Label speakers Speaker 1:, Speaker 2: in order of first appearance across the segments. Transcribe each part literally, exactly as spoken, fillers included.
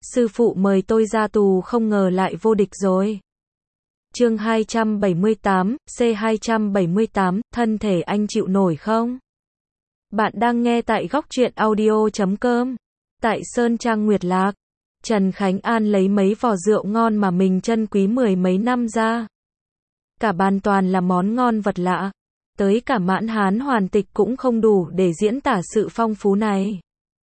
Speaker 1: sư phụ mời tôi ra tù không ngờ lại vô địch rồi. Chương hai trăm bảy mươi tám, C hai trăm bảy mươi tám, thân thể anh chịu nổi không? Bạn đang nghe tại góc truyện audio chấm com. Tại Sơn Trang Nguyệt Lạc, Trần Khánh An lấy mấy vò rượu ngon mà mình trân quý mười mấy năm ra. Cả bàn toàn là món ngon vật lạ. Tới cả Mãn Hán hoàn tịch cũng không đủ để diễn tả sự phong phú này.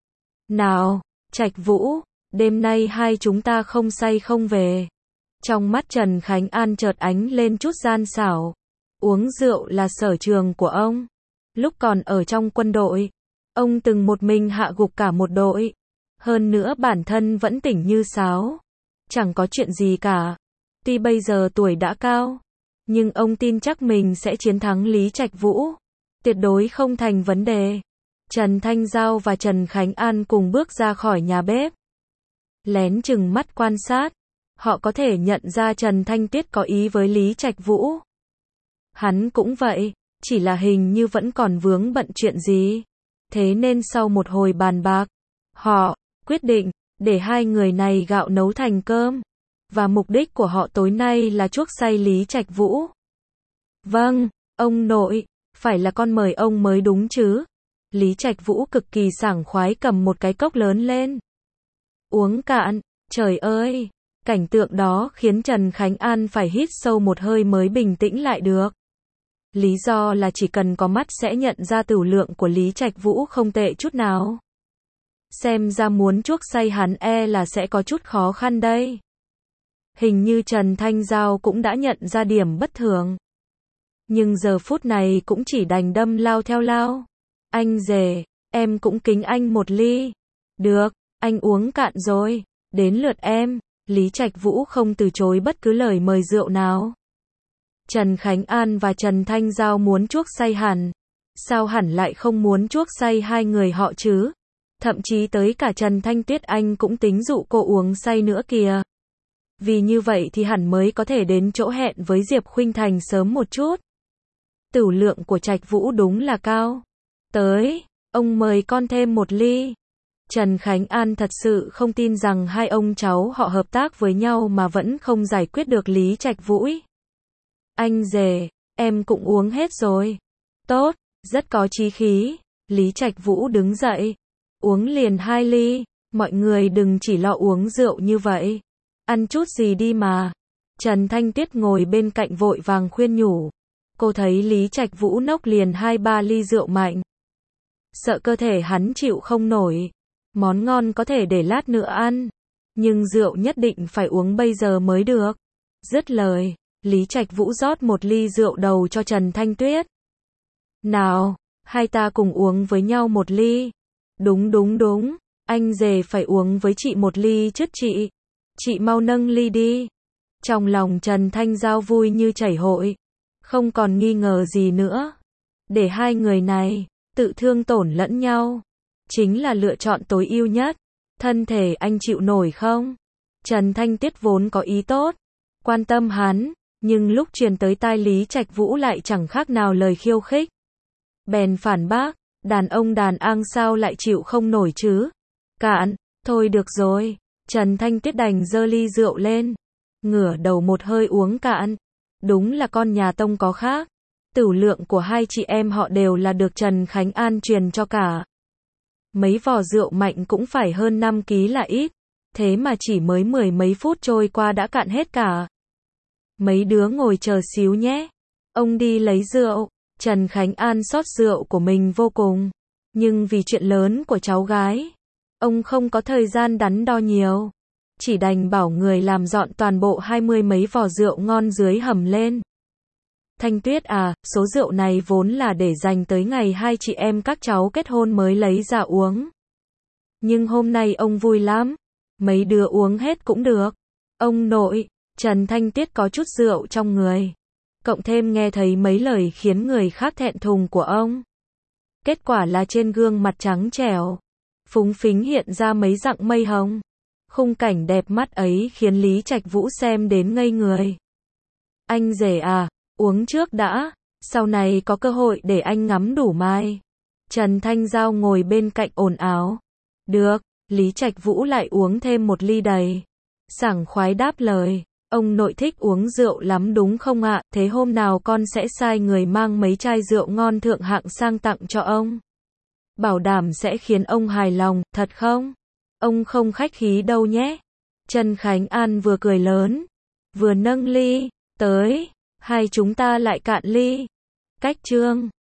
Speaker 1: Nào, Trạch Vũ, đêm nay hai chúng ta không say không về. Trong mắt Trần Khánh An chợt ánh lên chút gian xảo. Uống rượu là sở trường của ông. Lúc còn ở trong quân đội, ông từng một mình hạ gục cả một đội. Hơn nữa bản thân vẫn tỉnh như sáo. Chẳng có chuyện gì cả. Tuy bây giờ tuổi đã cao, nhưng ông tin chắc mình sẽ chiến thắng Lý Trạch Vũ. Tuyệt đối không thành vấn đề. Trần Thanh Giao và Trần Khánh An cùng bước ra khỏi nhà bếp. Lén chừng mắt quan sát. Họ có thể nhận ra Trần Thanh Tuyết có ý với Lý Trạch Vũ. Hắn cũng vậy, chỉ là hình như vẫn còn vướng bận chuyện gì. Thế nên sau một hồi bàn bạc, họ quyết định để hai người này gạo nấu thành cơm. Và mục đích của họ tối nay là chuốc say Lý Trạch Vũ. Vâng, ông nội, phải là con mời ông mới đúng chứ. Lý Trạch Vũ cực kỳ sảng khoái cầm một cái cốc lớn lên. Uống cạn, trời ơi, cảnh tượng đó khiến Trần Khánh An phải hít sâu một hơi mới bình tĩnh lại được. Lý do là chỉ cần có mắt sẽ nhận ra tửu lượng của Lý Trạch Vũ không tệ chút nào. Xem ra muốn chuốc say hắn e là sẽ có chút khó khăn đây. Hình như Trần Thanh Giao cũng đã nhận ra điểm bất thường. Nhưng giờ phút này cũng chỉ đành đâm lao theo lao. Anh rể, em cũng kính anh một ly. Được, anh uống cạn rồi, đến lượt em. Lý Trạch Vũ không từ chối bất cứ lời mời rượu nào. Trần Khánh An và Trần Thanh Giao muốn chuốc say hẳn. Sao hẳn lại không muốn chuốc say hai người họ chứ? Thậm chí tới cả Trần Thanh Tuyết anh cũng tính dụ cô uống say nữa kìa. Vì như vậy thì hẳn mới có thể đến chỗ hẹn với Diệp Khuynh Thành sớm một chút. Tửu lượng của Trạch Vũ đúng là cao. Tới, ông mời con thêm một ly. Trần Khánh An thật sự không tin rằng hai ông cháu họ hợp tác với nhau mà vẫn không giải quyết được Lý Trạch Vũ. Anh rể, em cũng uống hết rồi. Tốt, rất có chí khí. Lý Trạch Vũ đứng dậy. Uống liền hai ly. Mọi người đừng chỉ lo uống rượu như vậy. Ăn chút gì đi mà. Trần Thanh Tuyết ngồi bên cạnh vội vàng khuyên nhủ. Cô thấy Lý Trạch Vũ nốc liền hai ba ly rượu mạnh. Sợ cơ thể hắn chịu không nổi. Món ngon có thể để lát nữa ăn. Nhưng rượu nhất định phải uống bây giờ mới được. Dứt lời, Lý Trạch Vũ rót một ly rượu đầu cho Trần Thanh Tuyết. Nào, hai ta cùng uống với nhau một ly. Đúng đúng đúng, anh rể phải uống với chị một ly chứ chị. Chị mau nâng ly đi. Trong lòng Trần Thanh Giao vui như chảy hội. Không còn nghi ngờ gì nữa. Để hai người này tự thương tổn lẫn nhau chính là lựa chọn tối ưu nhất. Thân thể anh chịu nổi không? Trần Thanh Tuyết vốn có ý tốt, quan tâm hắn, nhưng lúc truyền tới tai Lý Trạch Vũ lại chẳng khác nào lời khiêu khích. Bèn phản bác, đàn ông đàn ang sao lại chịu không nổi chứ? Cạn, thôi được rồi. Trần Thanh Tuyết đành giơ ly rượu lên, ngửa đầu một hơi uống cạn. Đúng là con nhà Tông có khác. Tửu lượng của hai chị em họ đều là được Trần Khánh An truyền cho cả. Mấy vò rượu mạnh cũng phải hơn năm ký là ít. Thế mà chỉ mới mười mấy phút trôi qua đã cạn hết cả. Mấy đứa ngồi chờ xíu nhé. Ông đi lấy rượu. Trần Khánh An xót rượu của mình vô cùng. Nhưng vì chuyện lớn của cháu gái, ông không có thời gian đắn đo nhiều. Chỉ đành bảo người làm dọn toàn bộ hai mươi mấy vò rượu ngon dưới hầm lên. Thanh Tuyết à, số rượu này vốn là để dành tới ngày hai chị em các cháu kết hôn mới lấy ra uống. Nhưng hôm nay ông vui lắm. Mấy đứa uống hết cũng được. Ông nội, Trần Thanh Tuyết có chút rượu trong người. Cộng thêm nghe thấy mấy lời khiến người khác thẹn thùng của ông. Kết quả là trên gương mặt trắng trẻo, phúng phính hiện ra mấy dặng mây hồng. Khung cảnh đẹp mắt ấy khiến Lý Trạch Vũ xem đến ngây người. Anh rể à, uống trước đã, sau này có cơ hội để anh ngắm đủ mai. Trần Thanh Giao ngồi bên cạnh ồn ào. Được, Lý Trạch Vũ lại uống thêm một ly đầy. Sảng khoái đáp lời. Ông nội thích uống rượu lắm đúng không ạ? Thế hôm nào con sẽ sai người mang mấy chai rượu ngon thượng hạng sang tặng cho ông. Bảo đảm sẽ khiến ông hài lòng, thật không? Ông không khách khí đâu nhé. Trần Khánh An vừa cười lớn, vừa nâng ly, tới, hai chúng ta lại cạn ly. Cách chương